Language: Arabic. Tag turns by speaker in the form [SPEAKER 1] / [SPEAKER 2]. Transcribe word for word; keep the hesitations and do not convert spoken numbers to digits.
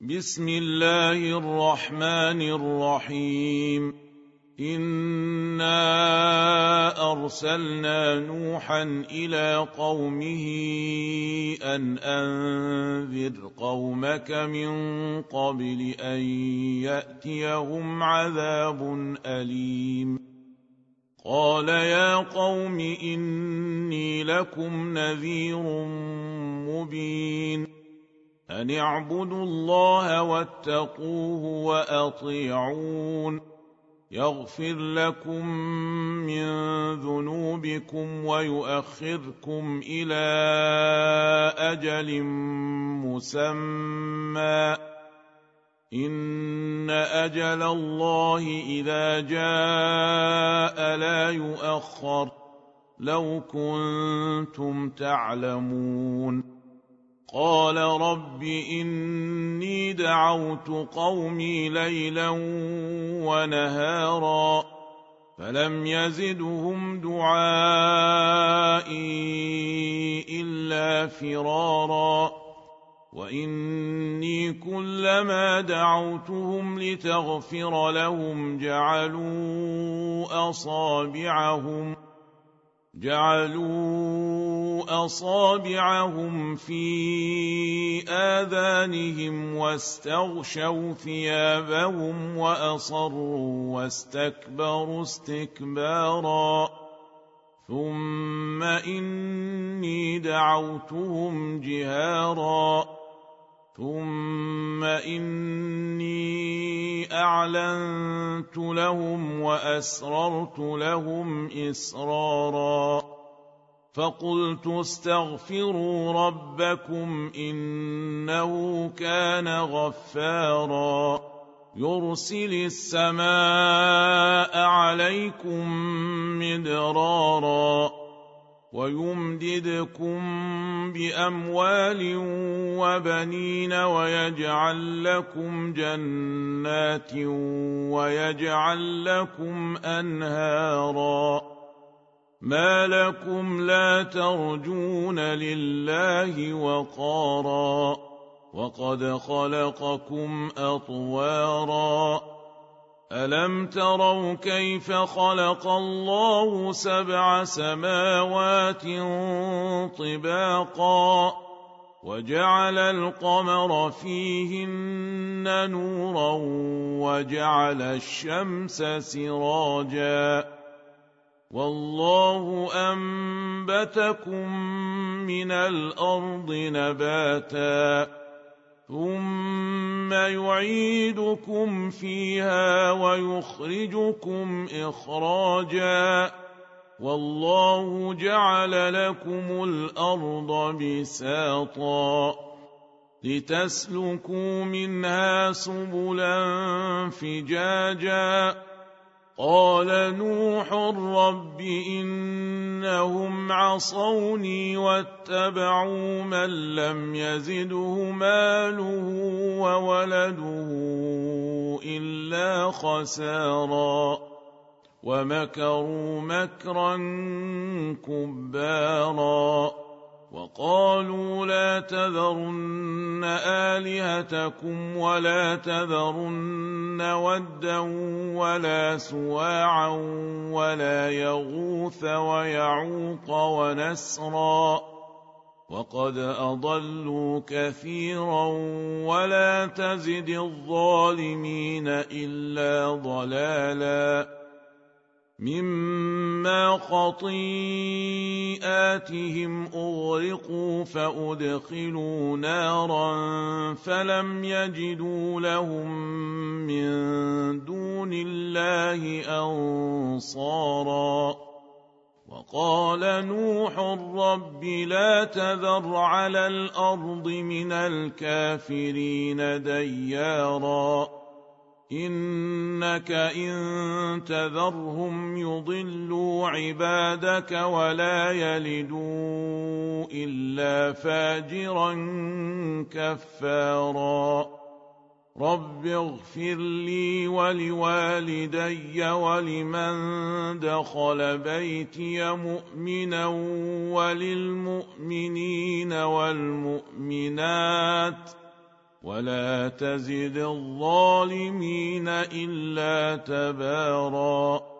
[SPEAKER 1] بسم الله الرحمن الرحيم. إنا أرسلنا نوحا إلى قومه أن أنذر قومك من قبل أن يأتيهم عذاب أليم. قال يا قوم إني لكم نذير مبين، أن اعبدوا الله واتقوه وأطيعون، يغفر لكم من ذنوبكم ويؤخركم إلى أجل مسمى، إن أجل الله إذا جاء لا يؤخر، لو كنتم تعلمون. قال رب إني دعوت قومي ليلا ونهارا فلم يزدهم دعائي إلا فرارا، وإني كلما دعوتهم لتغفر لهم جعلوا أصابعهم جعلوا أصابعهم في آذانهم واستغشوا ثيابهم وأصروا واستكبروا استكبارا، ثم إني دعوتهم جهارا، ثم إني أعلنت لهم وأسررت لهم إسرارا، فقلت استغفروا ربكم إنه كان غفارا، يرسل السماء عليكم مدرارا ويمددكم بأموال وبنين ويجعل لكم جنات ويجعل لكم أنهارا، ما لكم لا ترجون لله وقارا وقد خلقكم أطوارا. ألم تروا كيف خلق الله سبع سماوات طباقا وجعل القمر فيهن نورا وجعل الشمس سراجا، والله أنبتكم من الأرض نباتا، ثم يعيدكم فيها ويخرجكم إخراجا، والله جعل لكم الأرض بساطا لتسلكوا منها سبلا فجاجا. قال نوح رب إنهم عصوني واتبعوا من لم يزده ماله وولده إلا خسارا، ومكروا مكرا كبارا، وقالوا لا تذرن آلهتكم ولا تذرن ودا ولا سواعا ولا يغوث ويعوق ونسرا، وقد أضلوا كثيرا ولا تزد الظالمين إلا ضلالا، مما خطيئاتهم أغرقوا فأدخلوا نارا فلم يجدوا لهم من دون الله أنصارا. وقال نوح رب لا تذر على الأرض من الكافرين ديارا، إنك إن تذرهم يضلوا عبادك ولا يلدوا إلا فاجرا كفارا. رب اغفر لي ولوالدي ولمن دخل بيتي مؤمنا وللمؤمنين والمؤمنات ولا تزد الظالمين إلا تباراً